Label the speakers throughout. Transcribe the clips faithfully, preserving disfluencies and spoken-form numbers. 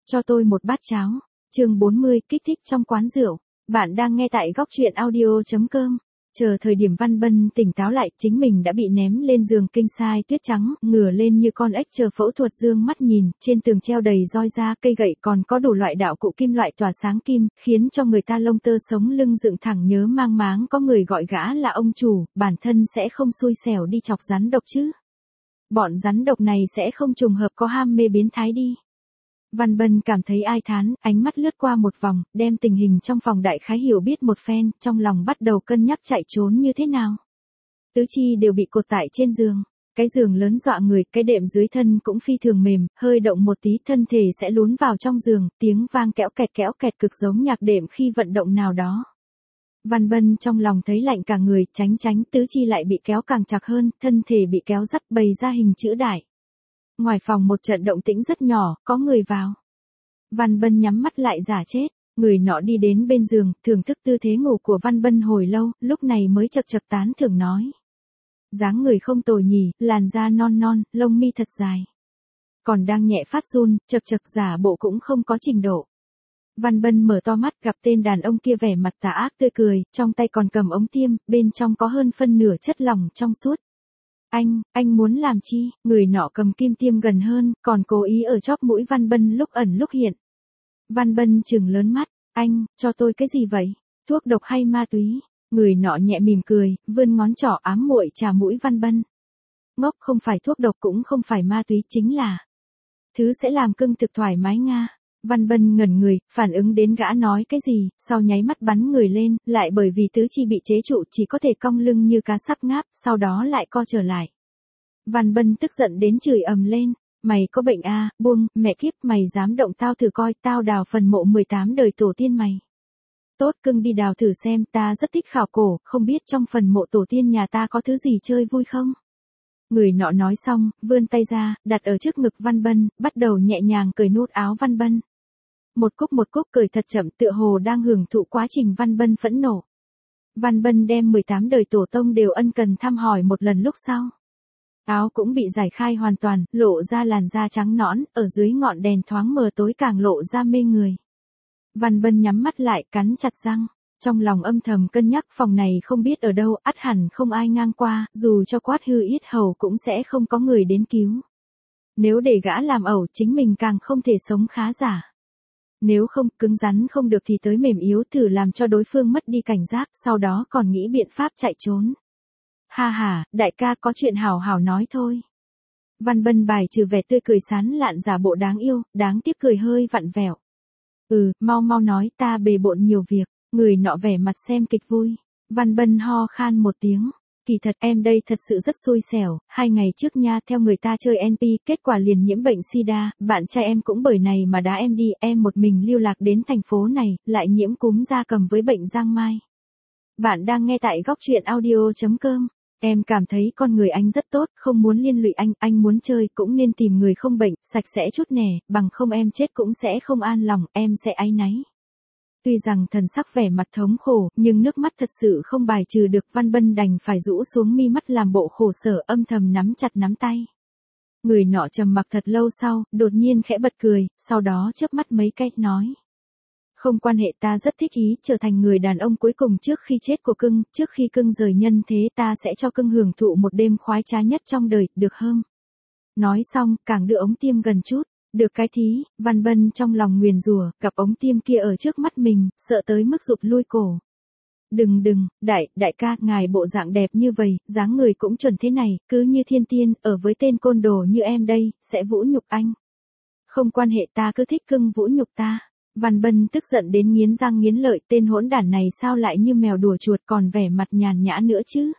Speaker 1: cho tôi một bát cháo. Chương bốn mươi, kích thích trong quán rượu. Bạn đang nghe tại góc truyện audio chấm com. Chờ thời điểm Văn Bân tỉnh táo lại, chính mình đã bị ném lên giường kinh sai tuyết trắng, ngửa lên như con ếch chờ phẫu thuật, dương mắt nhìn, trên tường treo đầy roi da, cây gậy, còn có đủ loại đạo cụ kim loại tỏa sáng kim, khiến cho người ta lông tơ sống lưng dựng thẳng, nhớ mang máng có người gọi gã là ông chủ, bản thân sẽ không xui xẻo đi chọc rắn độc chứ. Bọn rắn độc này sẽ không trùng hợp có ham mê biến thái đi. Văn Bân cảm thấy ai thán, ánh mắt lướt qua một vòng, đem tình hình trong phòng đại khái hiểu biết một phen, trong lòng bắt đầu cân nhắc chạy trốn như thế nào. Tứ chi đều bị cột tại trên giường, cái giường lớn dọa người, cái đệm dưới thân cũng phi thường mềm, hơi động một tí thân thể sẽ lún vào trong giường, tiếng vang kéo kẹt kéo kẹt cực giống nhạc đệm khi vận động nào đó. Văn Bân trong lòng thấy lạnh cả người, tránh tránh, tứ chi lại bị kéo càng chặt hơn, thân thể bị kéo dắt bày ra hình chữ đại. Ngoài phòng một trận động tĩnh rất nhỏ, có người vào. Văn Bân nhắm mắt lại giả chết, người nọ đi đến bên giường, thưởng thức tư thế ngủ của Văn Bân hồi lâu, lúc này mới chậc chậc tán thưởng nói. Dáng người không tồi nhỉ, làn da non non, lông mi thật dài. Còn đang nhẹ phát run, chậc chậc giả bộ cũng không có trình độ. Văn Bân mở to mắt, gặp tên đàn ông kia vẻ mặt tà ác tươi cười, trong tay còn cầm ống tiêm, bên trong có hơn phân nửa chất lỏng trong suốt. Anh, anh muốn làm chi? Người nọ cầm kim tiêm gần hơn, còn cố ý ở chóp mũi Văn Bân lúc ẩn lúc hiện. Văn Bân trừng lớn mắt, anh, cho tôi cái gì vậy? Thuốc độc hay ma túy? Người nọ nhẹ mỉm cười, vươn ngón trỏ ám muội chà mũi Văn Bân. Ngốc, không phải thuốc độc cũng không phải ma túy, chính là thứ sẽ làm cưng thực thoải mái nga. Văn Bân ngẩn người, phản ứng đến gã nói cái gì, sau nháy mắt bắn người lên, lại bởi vì tứ chi bị chế trụ chỉ có thể cong lưng như cá sắp ngáp, sau đó lại co trở lại. Văn Bân tức giận đến chửi ầm lên, mày có bệnh à, buông, mẹ kiếp, mày dám động tao thử coi, tao đào phần mộ mười tám đời tổ tiên mày. Tốt, cưng đi đào thử xem, ta rất thích khảo cổ, không biết trong phần mộ tổ tiên nhà ta có thứ gì chơi vui không? Người nọ nói xong, vươn tay ra, đặt ở trước ngực Văn Bân, bắt đầu nhẹ nhàng cởi nút áo Văn Bân. Một cúc một cúc cởi thật chậm, tựa hồ đang hưởng thụ quá trình Văn Bân phẫn nộ. Văn Bân đem mười tám đời tổ tông đều ân cần thăm hỏi một lần lúc sau. Áo cũng bị giải khai hoàn toàn, lộ ra làn da trắng nõn, ở dưới ngọn đèn thoáng mờ tối càng lộ ra mê người. Văn Bân nhắm mắt lại, cắn chặt răng. Trong lòng âm thầm cân nhắc, phòng này không biết ở đâu, ắt hẳn không ai ngang qua, dù cho quát hư yết hầu cũng sẽ không có người đến cứu. Nếu để gã làm ẩu, chính mình càng không thể sống khá giả. Nếu không, cứng rắn không được thì tới mềm yếu, thử làm cho đối phương mất đi cảnh giác, sau đó còn nghĩ biện pháp chạy trốn. Ha ha, đại ca, có chuyện hảo hảo nói thôi. Văn Bân bài trừ vẻ tươi cười sán lạn giả bộ đáng yêu, đáng tiếc cười hơi vặn vẹo. Ừ, mau mau nói, ta bề bộn nhiều việc. Người nọ vẻ mặt xem kịch vui. Văn Bân ho khan một tiếng. Kỳ thật em đây thật sự rất xui xẻo, hai ngày trước nha, theo người ta chơi en pê, kết quả liền nhiễm bệnh sida, bạn trai em cũng bởi này mà đá em đi, em một mình lưu lạc đến thành phố này, lại nhiễm cúm gia cầm với bệnh giang mai. Bạn đang nghe tại góc truyện audio chấm com. Em cảm thấy con người anh rất tốt, không muốn liên lụy anh, anh muốn chơi cũng nên tìm người không bệnh, sạch sẽ chút nè, bằng không em chết cũng sẽ không an lòng, em sẽ áy náy. Tuy rằng thần sắc vẻ mặt thống khổ, nhưng nước mắt thật sự không bài trừ được, Văn Bân đành phải rũ xuống mi mắt làm bộ khổ sở, âm thầm nắm chặt nắm tay. Người nọ trầm mặc thật lâu sau, đột nhiên khẽ bật cười, sau đó chớp mắt mấy cái, nói. Không quan hệ, ta rất thích ý trở thành người đàn ông cuối cùng trước khi chết của cưng, trước khi cưng rời nhân thế ta sẽ cho cưng hưởng thụ một đêm khoái trá nhất trong đời, được không? Nói xong, càng đưa ống tiêm gần chút. Được cái thí, Văn Bân trong lòng nguyền rủa, gặp ống tiêm kia ở trước mắt mình, sợ tới mức rụt lui cổ. Đừng đừng, đại, đại ca, ngài bộ dạng đẹp như vậy, dáng người cũng chuẩn thế này, cứ như thiên tiên, ở với tên côn đồ như em đây, sẽ vũ nhục anh. Không quan hệ, ta cứ thích cưng vũ nhục ta. Văn Bân tức giận đến nghiến răng nghiến lợi, tên hỗn đản này sao lại như mèo đùa chuột, còn vẻ mặt nhàn nhã nữa chứ.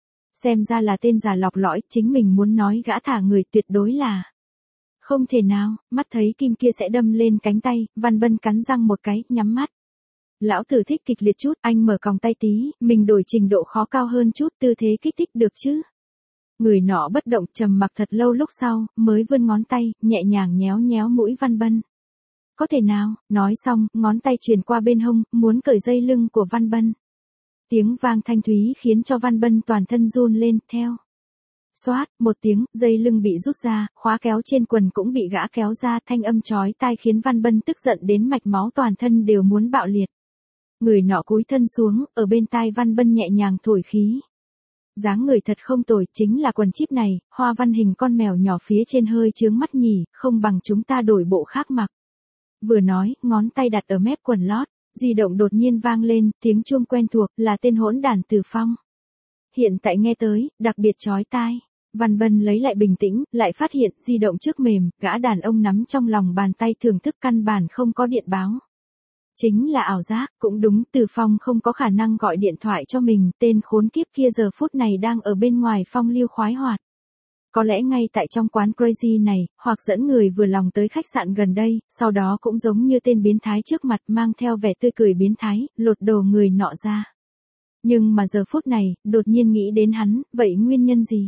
Speaker 1: Xem ra là tên già lọc lõi, chính mình muốn nói gã thả người tuyệt đối là. Không thể nào, mắt thấy kim kia sẽ đâm lên cánh tay, Văn Bân cắn răng một cái, nhắm mắt. Lão tử thích kịch liệt chút, anh mở còng tay tí, mình đổi trình độ khó cao hơn chút, tư thế kích thích được chứ. Người nọ bất động, trầm mặc thật lâu lúc sau, mới vươn ngón tay, nhẹ nhàng nhéo nhéo mũi Văn Bân. Có thể nào, nói xong, ngón tay truyền qua bên hông, muốn cởi dây lưng của Văn Bân. Tiếng vang thanh thúy khiến cho Văn Bân toàn thân run lên, theo. Xoát, một tiếng, dây lưng bị rút ra, khóa kéo trên quần cũng bị gã kéo ra, thanh âm chói tai khiến Văn Bân tức giận đến mạch máu toàn thân đều muốn bạo liệt. Người nọ cúi thân xuống, ở bên tai Văn Bân nhẹ nhàng thổi khí. Dáng người thật không tồi, chính là quần chíp này, hoa văn hình con mèo nhỏ phía trên hơi chướng mắt nhỉ, không bằng chúng ta đổi bộ khác mặc. Vừa nói, ngón tay đặt ở mép quần lót, di động đột nhiên vang lên, tiếng chuông quen thuộc, là tên hỗn đản Từ Phong. Hiện tại nghe tới, đặc biệt chói tai. Văn Bân lấy lại bình tĩnh, lại phát hiện di động trước mềm, gã đàn ông nắm trong lòng bàn tay thưởng thức căn bản không có điện báo. Chính là ảo giác, cũng đúng, Từ Phong không có khả năng gọi điện thoại cho mình, tên khốn kiếp kia giờ phút này đang ở bên ngoài phong lưu khoái hoạt. Có lẽ ngay tại trong quán Crazy này, hoặc dẫn người vừa lòng tới khách sạn gần đây, sau đó cũng giống như tên biến thái trước mặt mang theo vẻ tươi cười biến thái, lột đồ người nọ ra. Nhưng mà giờ phút này, đột nhiên nghĩ đến hắn, vậy nguyên nhân gì?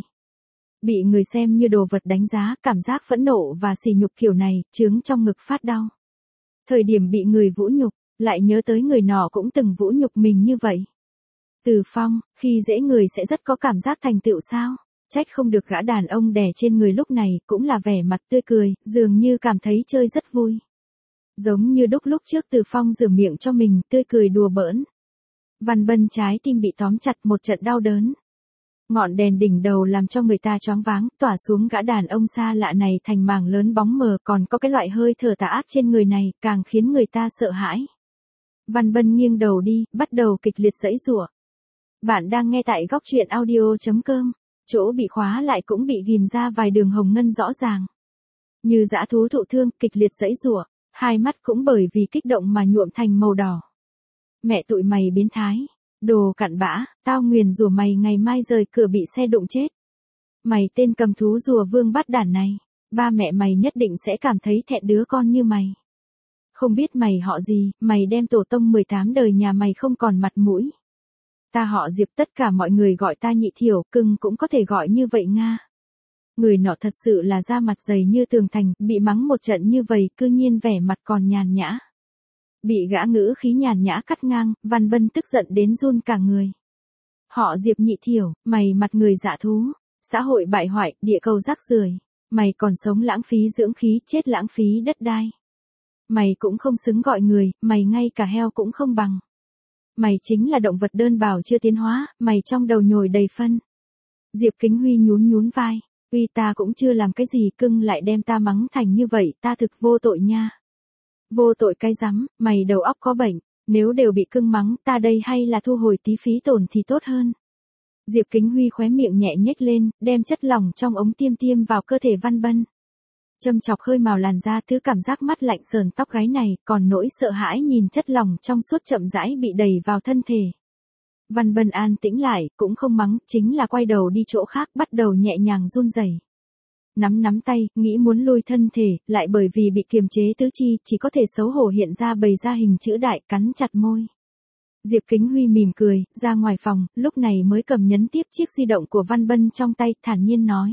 Speaker 1: Bị người xem như đồ vật đánh giá, cảm giác phẫn nộ và sỉ nhục kiểu này, chướng trong ngực phát đau. Thời điểm bị người vũ nhục, lại nhớ tới người nọ cũng từng vũ nhục mình như vậy. Từ Phong, khi dễ người sẽ rất có cảm giác thành tựu sao? Trách không được gã đàn ông đè trên người lúc này, cũng là vẻ mặt tươi cười, dường như cảm thấy chơi rất vui. Giống như đúc lúc trước Từ Phong rửa miệng cho mình, tươi cười đùa bỡn. Văn Bân trái tim bị tóm chặt một trận đau đớn. Ngọn đèn đỉnh đầu làm cho người ta choáng váng, tỏa xuống gã đàn ông xa lạ này thành mảng lớn bóng mờ, còn có cái loại hơi thở tà ác trên người này, càng khiến người ta sợ hãi. Văn Bân nghiêng đầu đi, bắt đầu kịch liệt giãy giụa. Bạn đang nghe tại góc truyện audio chấm com, chỗ bị khóa lại cũng bị ghim ra vài đường hồng ngân rõ ràng. Như dã thú thụ thương, kịch liệt giãy giụa, hai mắt cũng bởi vì kích động mà nhuộm thành màu đỏ. Mẹ tụi mày biến thái. Đồ cặn bã, tao nguyền rủa mày ngày mai rời cửa bị xe đụng chết. Mày tên cầm thú rùa vương bắt đản này, ba mẹ mày nhất định sẽ cảm thấy thẹn đứa con như mày. Không biết mày họ gì, mày đem tổ tông mười tám đời nhà mày không còn mặt mũi. Ta họ Diệp, tất cả mọi người gọi ta Nhị Thiểu, cưng cũng có thể gọi như vậy Nga. Người nọ thật sự là da mặt dày như tường thành, bị mắng một trận như vậy, cư nhiên vẻ mặt còn nhàn nhã. Bị gã ngữ khí nhàn nhã cắt ngang, Văn Bân tức giận đến run cả người. Họ Diệp Nhị Thiểu, mày mặt người dạ thú, xã hội bại hoại, địa cầu rác rưởi, mày còn sống lãng phí dưỡng khí, chết lãng phí đất đai. Mày cũng không xứng gọi người, mày ngay cả heo cũng không bằng. Mày chính là động vật đơn bào chưa tiến hóa, mày trong đầu nhồi đầy phân. Diệp Kính Huy nhún nhún vai, uy ta cũng chưa làm cái gì, cưng lại đem ta mắng thành như vậy, ta thực vô tội nha. Vô tội cái rắm, mày đầu óc có bệnh, nếu đều bị cưng mắng, ta đây hay là thu hồi tí phí tổn thì tốt hơn. Diệp Kính Huy khóe miệng nhẹ nhếch lên, đem chất lỏng trong ống tiêm tiêm vào cơ thể Văn Bân. Châm chọc hơi màu làn da, thứ cảm giác mắt lạnh sờn tóc gáy này, còn nỗi sợ hãi nhìn chất lỏng trong suốt chậm rãi bị đẩy vào thân thể. Văn Bân an tĩnh lại, cũng không mắng, chính là quay đầu đi chỗ khác, bắt đầu nhẹ nhàng run rẩy. Nắm nắm tay, nghĩ muốn lùi thân thể, lại bởi vì bị kiềm chế tứ chi, chỉ có thể xấu hổ hiện ra bày ra hình chữ đại, cắn chặt môi. Diệp Kính Huy mỉm cười, ra ngoài phòng, lúc này mới cầm nhấn tiếp chiếc di động của Văn Bân trong tay, thản nhiên nói.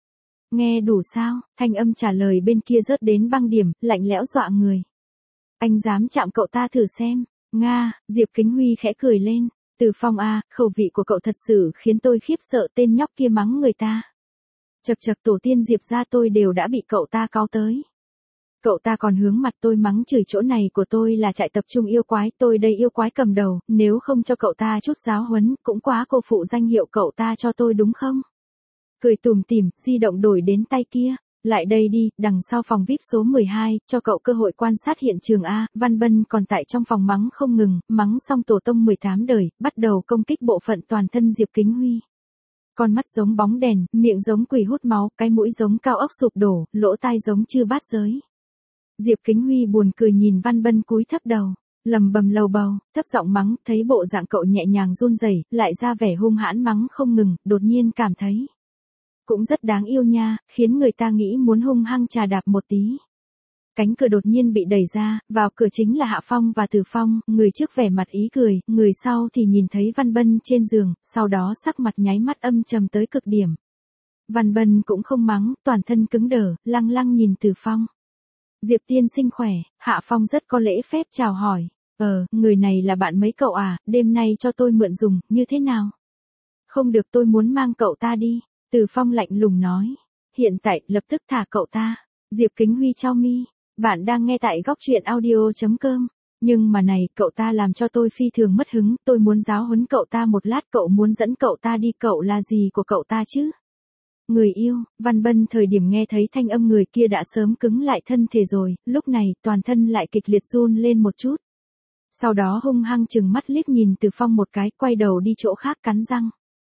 Speaker 1: Nghe đủ sao, thanh âm trả lời bên kia rớt đến băng điểm, lạnh lẽo dọa người. Anh dám chạm cậu ta thử xem, Nga, Diệp Kính Huy khẽ cười lên, Từ Phong a, khẩu vị của cậu thật sự khiến tôi khiếp sợ, tên nhóc kia mắng người ta. Chật chật, tổ tiên Diệp gia tôi đều đã bị cậu ta cáu tới. Cậu ta còn hướng mặt tôi mắng chửi chỗ này của tôi là trại tập trung yêu quái, tôi đây yêu quái cầm đầu, nếu không cho cậu ta chút giáo huấn, cũng quá cô phụ danh hiệu cậu ta cho tôi đúng không? Cười tủm tỉm, di động đổi đến tay kia, lại đây đi, đằng sau phòng vi ai pi số mười hai, cho cậu cơ hội quan sát hiện trường a. Văn Bân còn tại trong phòng mắng không ngừng, mắng xong tổ tông mười tám đời, bắt đầu công kích bộ phận toàn thân Diệp Kính Huy. Con mắt giống bóng đèn, miệng giống quỷ hút máu, cái mũi giống cao ốc sụp đổ, lỗ tai giống chư bát giới. Diệp Kính Huy buồn cười nhìn Văn Bân cúi thấp đầu, lầm bầm lầu bầu, thấp giọng mắng, thấy bộ dạng cậu nhẹ nhàng run rẩy, lại ra vẻ hung hãn mắng không ngừng, đột nhiên cảm thấy cũng rất đáng yêu nha, khiến người ta nghĩ muốn hung hăng chà đạp một tí. Cánh cửa đột nhiên bị đẩy ra, vào cửa chính là Hạ Phong và Từ Phong, người trước vẻ mặt ý cười, người sau thì nhìn thấy Văn Bân trên giường, sau đó sắc mặt nháy mắt âm trầm tới cực điểm. Văn Bân cũng không mắng, toàn thân cứng đờ, lăng lăng nhìn Từ Phong. Diệp tiên sinh khỏe, Hạ Phong rất có lễ phép chào hỏi, ờ, người này là bạn mấy cậu à, đêm nay cho tôi mượn dùng, như thế nào? Không được, tôi muốn mang cậu ta đi. Từ Phong lạnh lùng nói. Hiện tại, lập tức thả cậu ta. Diệp Kính Huy chau mi. Bạn đang nghe tại góc truyện audio.com. Nhưng mà này, cậu ta làm cho tôi phi thường mất hứng, tôi muốn giáo huấn cậu ta một lát, cậu muốn dẫn cậu ta đi, cậu là gì của cậu ta chứ? Người yêu, Văn Bân thời điểm nghe thấy thanh âm người kia đã sớm cứng lại thân thể rồi, lúc này toàn thân lại kịch liệt run lên một chút. Sau đó hung hăng chừng mắt liếc nhìn Từ Phong một cái, quay đầu đi chỗ khác cắn răng.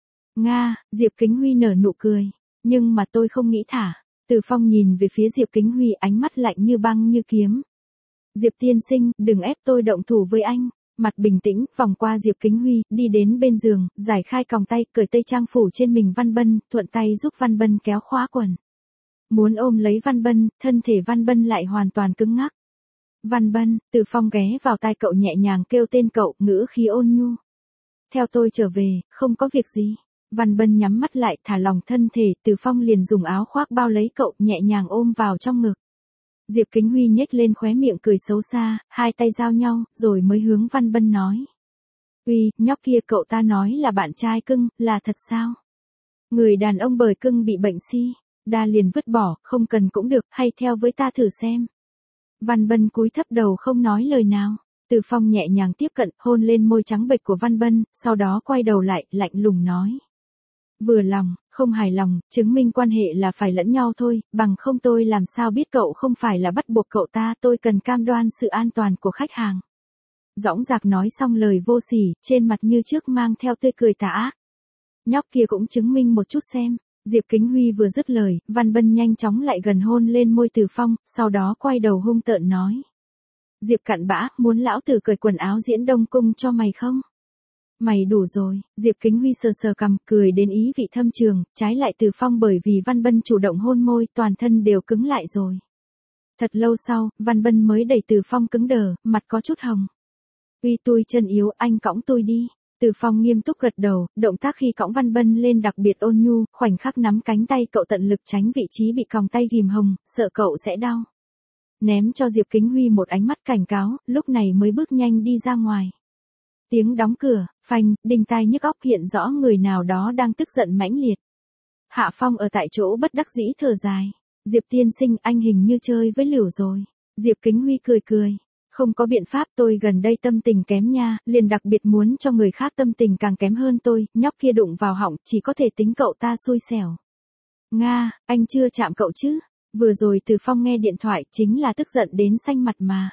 Speaker 1: Nga, Diệp Kính Huy nở nụ cười. Nhưng mà tôi không nghĩ thả. Từ Phong nhìn về phía Diệp Kính Huy, ánh mắt lạnh như băng như kiếm. Diệp tiên sinh, đừng ép tôi động thủ với anh. Mặt bình tĩnh, vòng qua Diệp Kính Huy, đi đến bên giường, giải khai còng tay, cởi tây trang phủ trên mình Văn Bân, thuận tay giúp Văn Bân kéo khóa quần. Muốn ôm lấy Văn Bân, thân thể Văn Bân lại hoàn toàn cứng ngắc. Văn Bân, Từ Phong ghé vào tai cậu nhẹ nhàng kêu tên cậu, ngữ khí ôn nhu. Theo tôi trở về, không có việc gì. Văn Bân nhắm mắt lại, thả lỏng thân thể, Từ Phong liền dùng áo khoác bao lấy cậu, nhẹ nhàng ôm vào trong ngực. Diệp Kính Huy nhếch lên khóe miệng cười xấu xa, hai tay giao nhau, rồi mới hướng Văn Bân nói. Uy, nhóc kia, cậu ta nói là bạn trai cưng, là thật sao? Người đàn ông bời cưng bị bệnh si, đa liền vứt bỏ, không cần cũng được, hay theo với ta thử xem. Văn Bân cúi thấp đầu không nói lời nào. Từ Phong nhẹ nhàng tiếp cận, hôn lên môi trắng bệch của Văn Bân, sau đó quay đầu lại, lạnh lùng nói. Vừa lòng, không hài lòng, chứng minh quan hệ là phải lẫn nhau thôi, bằng không tôi làm sao biết cậu không phải là bắt buộc cậu ta, tôi cần cam đoan sự an toàn của khách hàng. Dõng dạc nói xong lời vô sỉ, trên mặt như trước mang theo tươi cười tà ác. Nhóc kia cũng chứng minh một chút xem. Diệp Kính Huy vừa dứt lời, Văn Bân nhanh chóng lại gần hôn lên môi Từ Phong, sau đó quay đầu hung tợn nói. Diệp cặn bã, muốn lão tử cởi quần áo diễn Đông Cung cho mày không? Mày đủ rồi, Diệp Kính Huy sờ sờ cằm, cười đến ý vị thâm trường, trái lại Từ Phong bởi vì Văn Bân chủ động hôn môi, toàn thân đều cứng lại rồi. Thật lâu sau, Văn Bân mới đẩy Từ Phong cứng đờ, mặt có chút hồng. Uy tôi chân yếu, anh cõng tôi đi. Từ Phong nghiêm túc gật đầu, động tác khi cõng Văn Bân lên đặc biệt ôn nhu, khoảnh khắc nắm cánh tay cậu tận lực tránh vị trí bị còng tay ghim hồng, sợ cậu sẽ đau. Ném cho Diệp Kính Huy một ánh mắt cảnh cáo, lúc này mới bước nhanh đi ra ngoài. Tiếng đóng cửa, phanh, đinh tai nhức óc, hiện rõ người nào đó đang tức giận mãnh liệt. Hạ Phong ở tại chỗ bất đắc dĩ thở dài. Diệp tiên sinh, anh hình như chơi với lửa rồi. Diệp Kính Huy cười cười. Không có biện pháp, tôi gần đây tâm tình kém nha, liền đặc biệt muốn cho người khác tâm tình càng kém hơn tôi, nhóc kia đụng vào họng, chỉ có thể tính cậu ta xui xẻo. Nga, anh chưa chạm cậu chứ? Vừa rồi Từ Phong nghe điện thoại, chính là tức giận đến xanh mặt mà.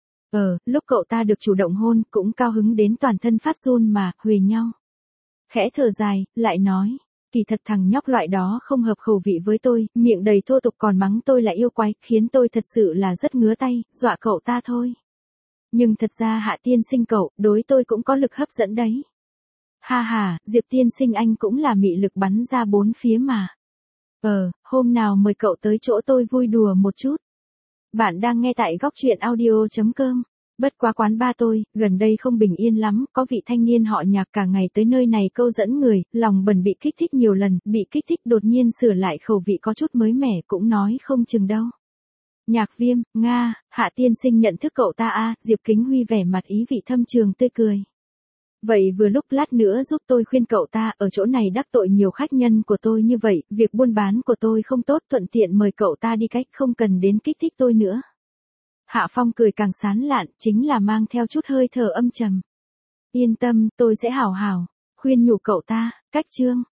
Speaker 1: Ờ, lúc cậu ta được chủ động hôn, cũng cao hứng đến toàn thân phát run mà, huề nhau. Khẽ thở dài, lại nói, kỳ thật thằng nhóc loại đó không hợp khẩu vị với tôi, miệng đầy thô tục còn mắng tôi là yêu quái, khiến tôi thật sự là rất ngứa tay, dọa cậu ta thôi. Nhưng thật ra Hạ tiên sinh cậu, đối tôi cũng có lực hấp dẫn đấy. Ha ha, Diệp tiên sinh anh cũng là mị lực bắn ra bốn phía mà. Ờ, hôm nào mời cậu tới chỗ tôi vui đùa một chút. Bạn đang nghe tại góc truyện audio.com. Bất quá quán ba tôi, gần đây không bình yên lắm, có vị thanh niên họ Nhạc cả ngày tới nơi này câu dẫn người, lòng bần bị kích thích nhiều lần, bị kích thích đột nhiên sửa lại khẩu vị có chút mới mẻ cũng nói không chừng đâu. Nhạc Viêm, Nga, Hạ tiên sinh nhận thức cậu ta a, Diệp Kính Huy vẻ mặt ý vị thâm trường tươi cười. Vậy vừa lúc lát nữa giúp tôi khuyên cậu ta, ở chỗ này đắc tội nhiều khách nhân của tôi như vậy, việc buôn bán của tôi không tốt, thuận tiện mời cậu ta đi cách, không cần đến kích thích tôi nữa. Hạ Phong cười càng sán lạn, chính là mang theo chút hơi thở âm trầm. Yên tâm, tôi sẽ hảo hảo khuyên nhủ cậu ta. Cách chương